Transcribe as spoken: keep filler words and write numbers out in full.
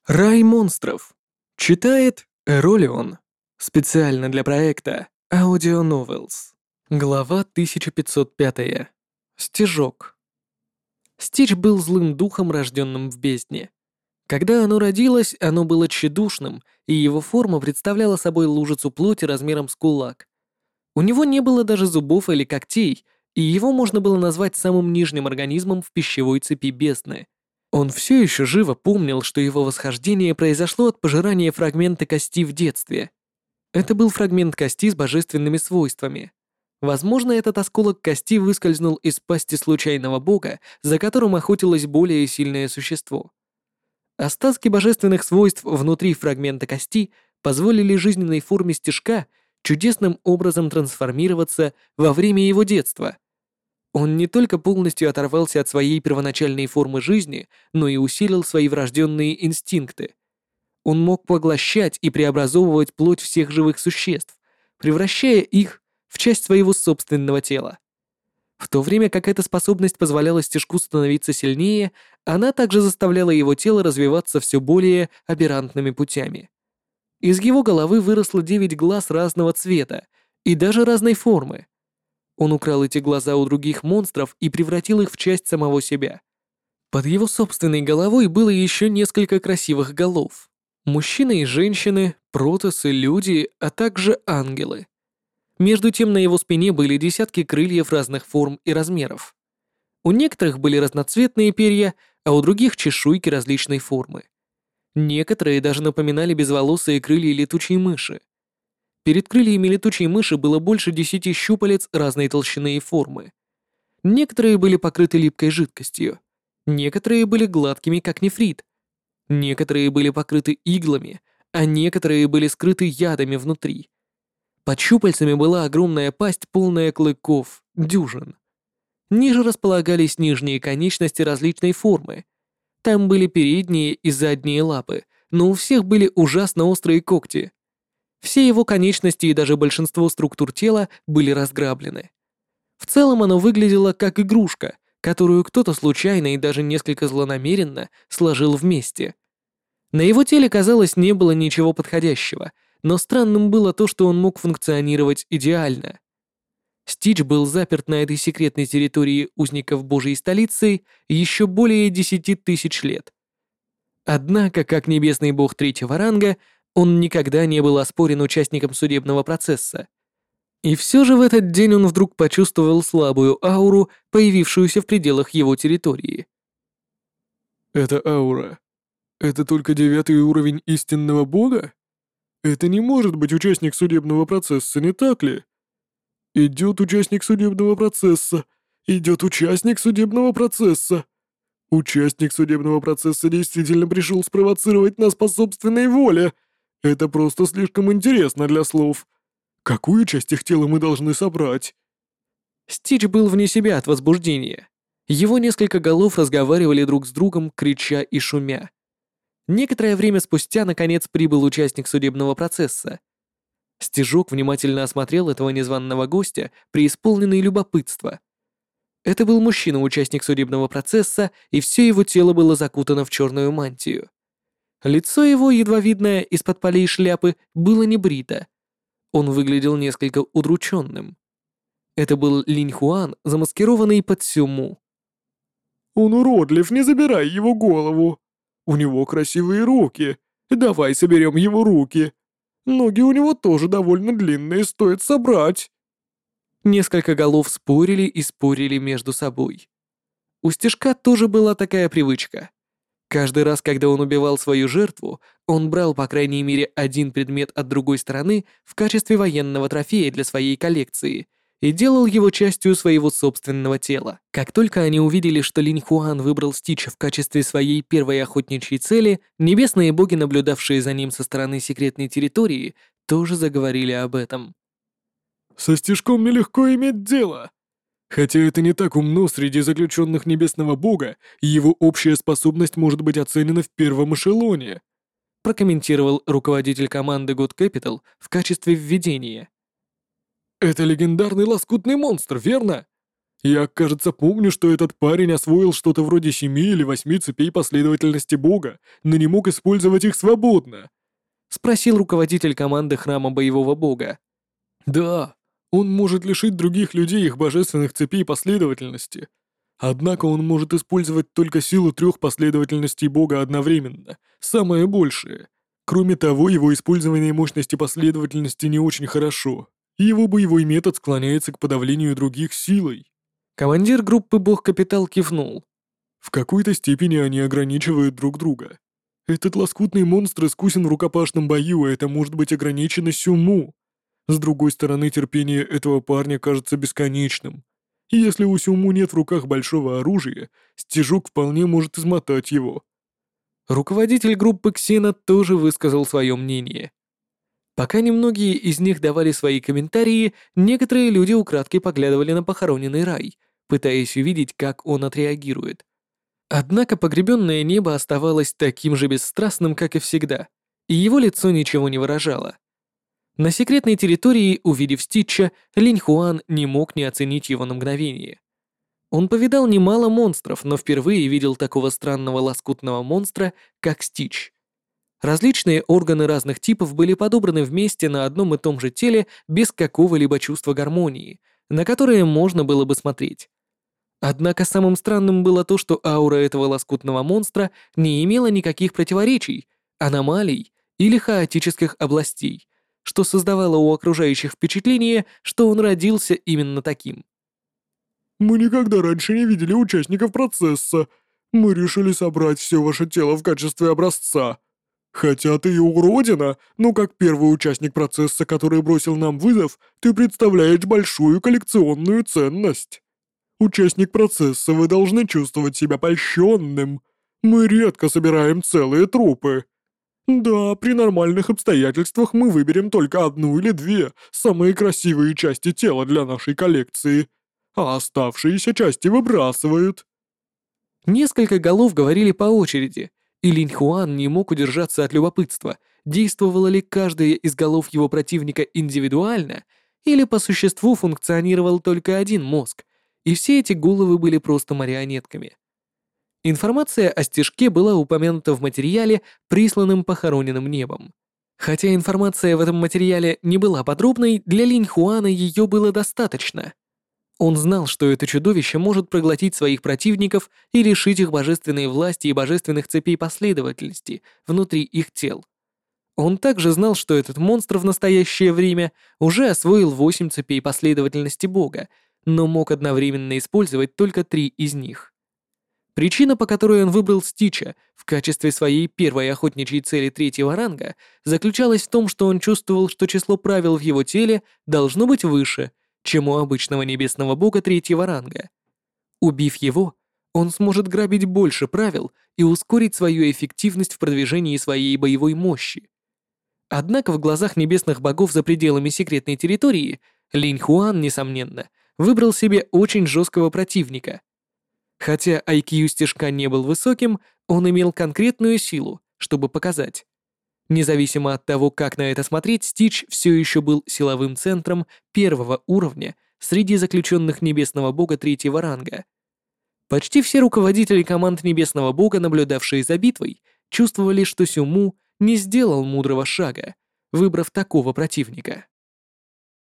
Рай монстров. Читает Эролион. Специально для проекта Audio Novels. Глава тысяча пятьсот пять. Стежок. Стич был злым духом, рожденным в бездне. Когда оно родилось, оно было тщедушным, и его форма представляла собой лужицу плоти размером с кулак. У него не было даже зубов или когтей, и его можно было назвать самым нижним организмом в пищевой цепи бездны. Он все еще живо помнил, что его восхождение произошло от пожирания фрагмента кости в детстве. Это был фрагмент кости с божественными свойствами. Возможно, этот осколок кости выскользнул из пасти случайного бога, за которым охотилось более сильное существо. Остатки божественных свойств внутри фрагмента кости позволили жизненной форме стежка чудесным образом трансформироваться во время его детства. Он не только полностью оторвался от своей первоначальной формы жизни, но и усилил свои врожденные инстинкты. Он мог поглощать и преобразовывать плоть всех живых существ, превращая их в часть своего собственного тела. В то время как эта способность позволяла стежку становиться сильнее, она также заставляла его тело развиваться все более аберрантными путями. Из его головы выросло девять глаз разного цвета и даже разной формы. Он украл эти глаза у других монстров и превратил их в часть самого себя. Под его собственной головой было еще несколько красивых голов. Мужчины и женщины, протосы, люди, а также ангелы. Между тем на его спине были десятки крыльев разных форм и размеров. У некоторых были разноцветные перья, а у других чешуйки различной формы. Некоторые даже напоминали безволосые крылья летучей мыши. Перед крыльями летучей мыши было больше десяти щупалец разной толщины и формы. Некоторые были покрыты липкой жидкостью, некоторые были гладкими, как нефрит, некоторые были покрыты иглами, а некоторые были скрыты ядами внутри. Под щупальцами была огромная пасть, полная клыков, дюжин. Ниже располагались нижние конечности различной формы. Там были передние и задние лапы, но у всех были ужасно острые когти. Все его конечности и даже большинство структур тела были разграблены. В целом оно выглядело как игрушка, которую кто-то случайно и даже несколько злонамеренно сложил вместе. На его теле, казалось, не было ничего подходящего, но странным было то, что он мог функционировать идеально. Стич был заперт на этой секретной территории узников Божьей столицы еще более десяти тысяч лет. Однако, как небесный бог третьего ранга, он никогда не был оспорен участником судебного процесса. И все же в этот день он вдруг почувствовал слабую ауру, появившуюся в пределах его территории. «Это аура. Это только девятый уровень истинного бога? Это не может быть участник судебного процесса, не так ли? Идет участник судебного процесса. Идет участник судебного процесса. Участник судебного процесса действительно пришел спровоцировать нас по собственной воле. Это просто слишком интересно для слов. Какую часть их тела мы должны собрать?» Стич был вне себя от возбуждения. Его несколько голов разговаривали друг с другом, крича и шумя. Некоторое время спустя, наконец, прибыл участник судебного процесса. Стежок внимательно осмотрел этого незваного гостя, преисполненный любопытства. Это был мужчина, участник судебного процесса, и все его тело было закутано в черную мантию. Лицо его, едва видное из-под полей шляпы, было не брито. Он выглядел несколько удрученным. Это был Линь Хуан, замаскированный под Сюму. «Он уродлив, не забирай его голову. У него красивые руки. Давай соберем его руки. Ноги у него тоже довольно длинные, стоит собрать». Несколько голов спорили и спорили между собой. У Стежка тоже была такая привычка. Каждый раз, когда он убивал свою жертву, он брал по крайней мере один предмет от другой стороны в качестве военного трофея для своей коллекции и делал его частью своего собственного тела. Как только они увидели, что Линь Хуан выбрал Стича в качестве своей первой охотничьей цели, небесные боги, наблюдавшие за ним со стороны секретной территории, тоже заговорили об этом. «Со Стежком нелегко иметь дело. Хотя это не так умно среди заключенных Небесного Бога, его общая способность может быть оценена в первом эшелоне», прокомментировал руководитель команды God Capital в качестве введения. «Это легендарный лоскутный монстр, верно? Я, кажется, помню, что этот парень освоил что-то вроде семи или восьми цепей последовательности Бога, но не мог использовать их свободно. Спросил руководитель команды храма боевого бога. Да, он может лишить других людей их божественных цепей последовательности. Однако он может использовать только силу трех последовательностей Бога одновременно, самое большее. Кроме того, его использование мощности последовательности не очень хорошо, и его боевой метод склоняется к подавлению других силой. Командир группы Бог-Капитал кивнул. В какой-то степени они ограничивают друг друга. Этот лоскутный монстр искусен в рукопашном бою, а это может быть ограничено Сюму. С другой стороны, терпение этого парня кажется бесконечным. И если у Сюму нет в руках большого оружия, стежок вполне может измотать его. Руководитель группы Ксена тоже высказал свое мнение. Пока немногие из них давали свои комментарии, некоторые люди украдкой поглядывали на похороненный рай, пытаясь увидеть, как он отреагирует. Однако погребенное небо оставалось таким же бесстрастным, как и всегда, и его лицо ничего не выражало. На секретной территории, увидев Стича, Линь Хуан не мог не оценить его на мгновение. Он повидал немало монстров, но впервые видел такого странного лоскутного монстра, как Стич. Различные органы разных типов были подобраны вместе на одном и том же теле без какого-либо чувства гармонии, на которое можно было бы смотреть. Однако самым странным было то, что аура этого лоскутного монстра не имела никаких противоречий, аномалий или хаотических областей, что создавало у окружающих впечатление, что он родился именно таким. «Мы никогда раньше не видели участников процесса. Мы решили собрать все ваше тело в качестве образца. Хотя ты и уродина, но как первый участник процесса, который бросил нам вызов, ты представляешь большую коллекционную ценность. Участник процесса, вы должны чувствовать себя польщенным. Мы редко собираем целые трупы. Да, при нормальных обстоятельствах мы выберем только одну или две самые красивые части тела для нашей коллекции, а оставшиеся части выбрасывают». Несколько голов говорили по очереди, и Линь Хуан не мог удержаться от любопытства, действовала ли каждая из голов его противника индивидуально, или по существу функционировал только один мозг, и все эти головы были просто марионетками. Информация о стежке была упомянута в материале, присланном похороненным небом. Хотя информация в этом материале не была подробной, для Линь Хуана ее было достаточно. Он знал, что это чудовище может проглотить своих противников и лишить их божественной власти и божественных цепей последовательности внутри их тел. Он также знал, что этот монстр в настоящее время уже освоил восемь цепей последовательности Бога, но мог одновременно использовать только три из них. Причина, по которой он выбрал Стича в качестве своей первой охотничьей цели третьего ранга, заключалась в том, что он чувствовал, что число правил в его теле должно быть выше, чем у обычного небесного бога третьего ранга. Убив его, он сможет грабить больше правил и ускорить свою эффективность в продвижении своей боевой мощи. Однако в глазах небесных богов за пределами секретной территории Линь Хуан, несомненно, выбрал себе очень жесткого противника. Хотя ай кью стежка не был высоким, он имел конкретную силу, чтобы показать. Независимо от того, как на это смотреть, Стич все еще был силовым центром первого уровня среди заключенных Небесного Бога третьего ранга. Почти все руководители команд Небесного Бога, наблюдавшие за битвой, чувствовали, что Сюму не сделал мудрого шага, выбрав такого противника.